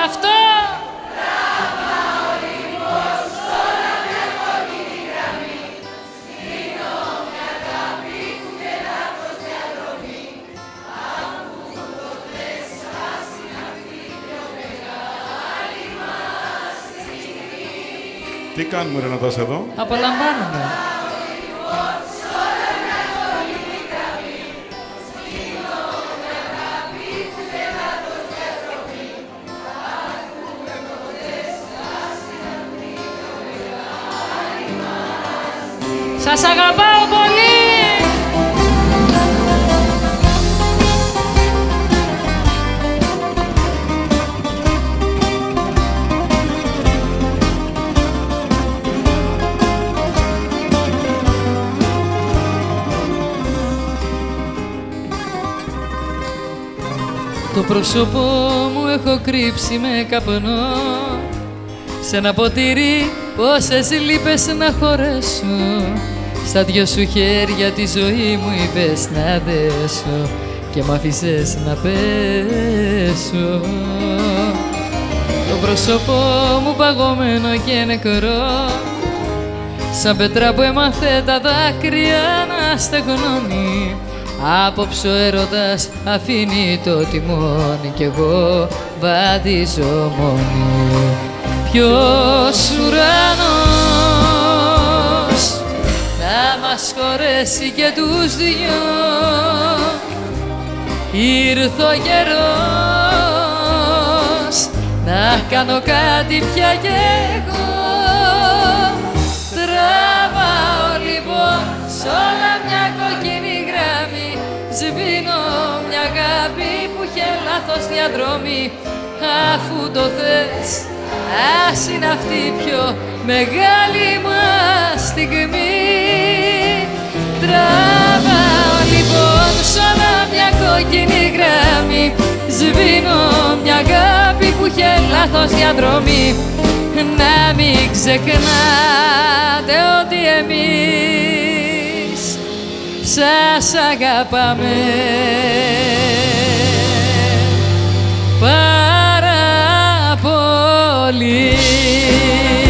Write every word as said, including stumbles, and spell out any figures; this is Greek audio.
αυτό. Τι κάνουμε, Ρενατάς, εδώ? Απολαμβάνουμε. Σας αγαπάω πολύ! Το πρόσωπό μου έχω κρύψει με καπνό σε ένα ποτήρι πόσες λύπες να χωρέσω. Στα δυο σου χέρια τη ζωή μου είπες να δέσω και μ' άφησες να πέσω. Το πρόσωπό μου παγωμένο και νεκρό σαν πέτρα που έμαθε τα δάκρυα να στεγνώνει. Απόψε ο έρωτας αφήνει το τιμόνι κι εγώ βαδίζω μόνη. Ποιος ουρανός να μας χωρέσει και τους δυο, ήρθε ο καιρός να κάνω κάτι πια κι εγώ. Τραβάω λοιπόν σ' όλα μια κόκκινη γραμμή, σβήνω μια αγάπη που είχε λάθος διαδρομή. Αφού το θες, ας είναι αυτή η πιο μεγάλη μας στιγμή. Τραβάω λοιπόν σ' όλα μια κόκκινη γραμμή, σβήνω μια αγάπη που είχε λάθος διαδρομή. Να μην ξεχνάτε ότι εμείς σας αγαπάμε πάρα πολύ.